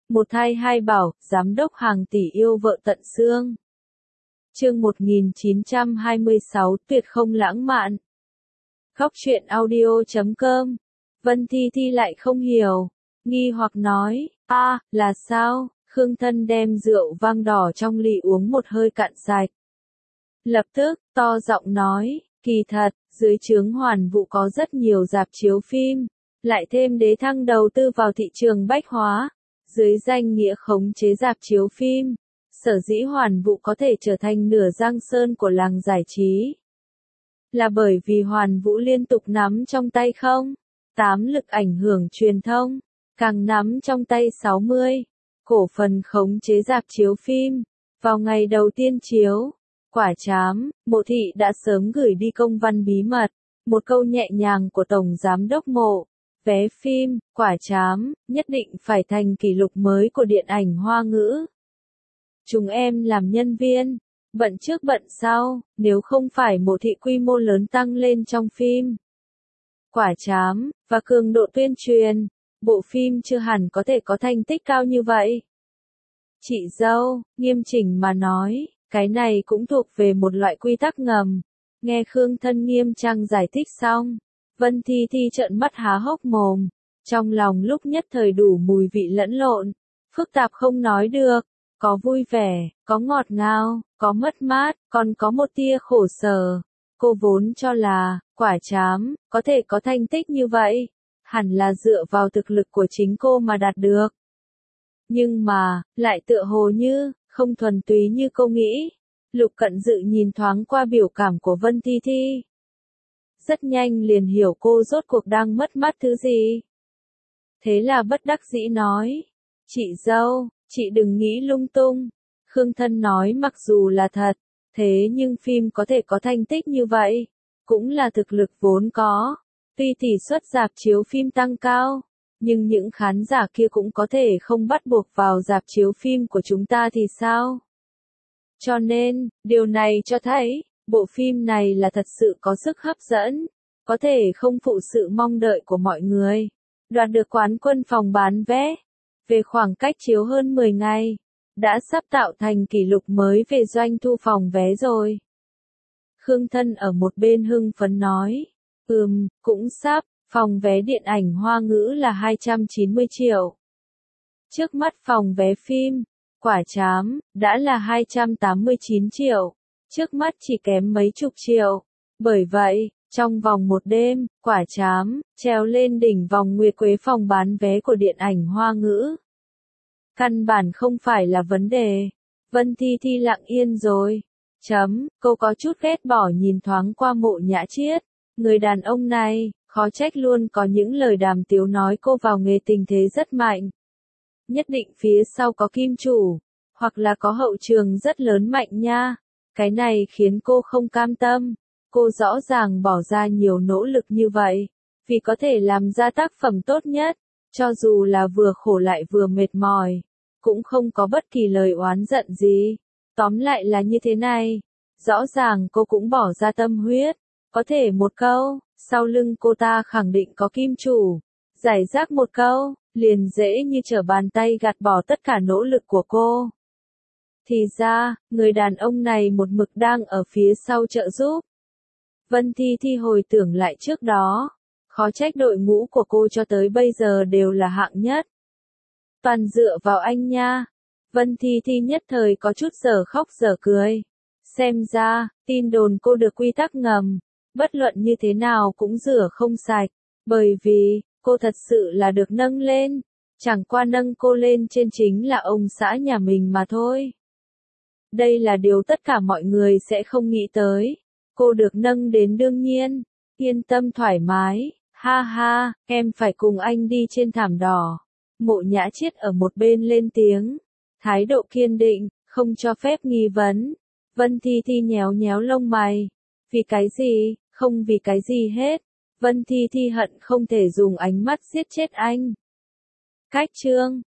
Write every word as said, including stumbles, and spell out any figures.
Một thai hai bảo, giám đốc hàng tỷ yêu vợ tận xương. Chương một nghìn chín trăm hai mươi sáu, tuyệt không lãng mạn. Góc truyện audio chấm com. Vân Thi Thi lại không hiểu, nghi hoặc nói, a, là sao? Khương Thân đem rượu vang đỏ trong ly uống một hơi cạn sạch. Lập tức, to giọng nói, kỳ thật, dưới trướng Hoàn Vũ có rất nhiều rạp chiếu phim, lại thêm Đế Thăng đầu tư vào thị trường bách hóa, dưới danh nghĩa khống chế rạp chiếu phim, sở dĩ Hoàn Vũ có thể trở thành nửa giang sơn của làng giải trí. Là bởi vì Hoàn Vũ liên tục nắm trong tay không? tám lực ảnh hưởng truyền thông, càng nắm trong tay sáu mươi, cổ phần khống chế rạp chiếu phim. Vào ngày đầu tiên chiếu, quả trám, Mộ Thị đã sớm gửi đi công văn bí mật, một câu nhẹ nhàng của Tổng Giám đốc Mộ. Vé phim, quả trám, nhất định phải thành kỷ lục mới của điện ảnh Hoa ngữ. Chúng em làm nhân viên, bận trước bận sau, nếu không phải Mộ Thị quy mô lớn tăng lên trong phim. Quả trám, và cường độ tuyên truyền, bộ phim chưa hẳn có thể có thành tích cao như vậy. Chị dâu, nghiêm chỉnh mà nói, cái này cũng thuộc về một loại quy tắc ngầm. Nghe Khương Thân nghiêm trang giải thích xong, Vân Thi Thi trợn mắt há hốc mồm, trong lòng lúc nhất thời đủ mùi vị lẫn lộn, phức tạp không nói được, có vui vẻ, có ngọt ngào, có mất mát, còn có một tia khổ sở. Cô vốn cho là, quả trám, có thể có thành tích như vậy, hẳn là dựa vào thực lực của chính cô mà đạt được. Nhưng mà, lại tựa hồ như, không thuần túy như cô nghĩ. Lục Cận Dự nhìn thoáng qua biểu cảm của Vân Thi Thi. Rất nhanh liền hiểu cô rốt cuộc đang mất mát thứ gì. Thế là bất đắc dĩ nói, chị dâu, chị đừng nghĩ lung tung. Khương Thân nói mặc dù là thật, thế nhưng phim có thể có thành tích như vậy, cũng là thực lực vốn có. Tuy tỷ suất rạp chiếu phim tăng cao, nhưng những khán giả kia cũng có thể không bắt buộc vào rạp chiếu phim của chúng ta thì sao? Cho nên, điều này cho thấy, bộ phim này là thật sự có sức hấp dẫn, có thể không phụ sự mong đợi của mọi người. Đoạt được quán quân phòng bán vé, về khoảng cách chiếu hơn mười ngày, đã sắp tạo thành kỷ lục mới về doanh thu phòng vé rồi. Khương Thân ở một bên hưng phấn nói, ừm, cũng sắp, phòng vé điện ảnh Hoa ngữ là hai trăm chín mươi triệu. Trước mắt phòng vé phim, quả trám, đã là hai trăm tám mươi chín triệu, trước mắt chỉ kém mấy chục triệu. Bởi vậy, trong vòng một đêm, quả trám, treo lên đỉnh vòng nguyệt quế phòng bán vé của điện ảnh Hoa ngữ. Căn bản không phải là vấn đề. Vân Thi Thi lặng yên rồi. Chấm, cô có chút ghét bỏ nhìn thoáng qua Mộ Nhã Chiết. Người đàn ông này, khó trách luôn có những lời đàm tiếu nói cô vào nghề tình thế rất mạnh. Nhất định phía sau có kim chủ, hoặc là có hậu trường rất lớn mạnh nha. Cái này khiến cô không cam tâm. Cô rõ ràng bỏ ra nhiều nỗ lực như vậy, vì có thể làm ra tác phẩm tốt nhất, cho dù là vừa khổ lại vừa mệt mỏi, cũng không có bất kỳ lời oán giận gì. Tóm lại là như thế này, rõ ràng cô cũng bỏ ra tâm huyết, có thể một câu, sau lưng cô ta khẳng định có kim chủ, giải rác một câu, liền dễ như trở bàn tay gạt bỏ tất cả nỗ lực của cô. Thì ra, người đàn ông này một mực đang ở phía sau trợ giúp. Vân Thi Thi hồi tưởng lại trước đó, khó trách đội ngũ của cô cho tới bây giờ đều là hạng nhất. Toàn dựa vào anh nha. Vân Thi Thi nhất thời có chút giờ khóc giờ cười. Xem ra, tin đồn cô được quy tắc ngầm, bất luận như thế nào cũng rửa không sạch, bởi vì, cô thật sự là được nâng lên, chẳng qua nâng cô lên trên chính là ông xã nhà mình mà thôi. Đây là điều tất cả mọi người sẽ không nghĩ tới. Cô được nâng đến đương nhiên, yên tâm thoải mái, ha ha, em phải cùng anh đi trên thảm đỏ. Mộ Nhã Chiết ở một bên lên tiếng, thái độ kiên định, không cho phép nghi vấn. Vân Thi Thi nhéo nhéo lông mày, vì cái gì, không vì cái gì hết. Vân Thi Thi hận không thể dùng ánh mắt giết chết anh. Cách chương